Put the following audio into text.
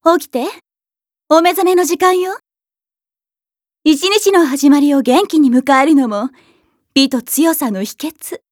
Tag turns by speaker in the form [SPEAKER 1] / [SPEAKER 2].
[SPEAKER 1] 起きて。お目覚めの時間よ。一日の始まりを元気に迎えるのも美と強さの秘訣。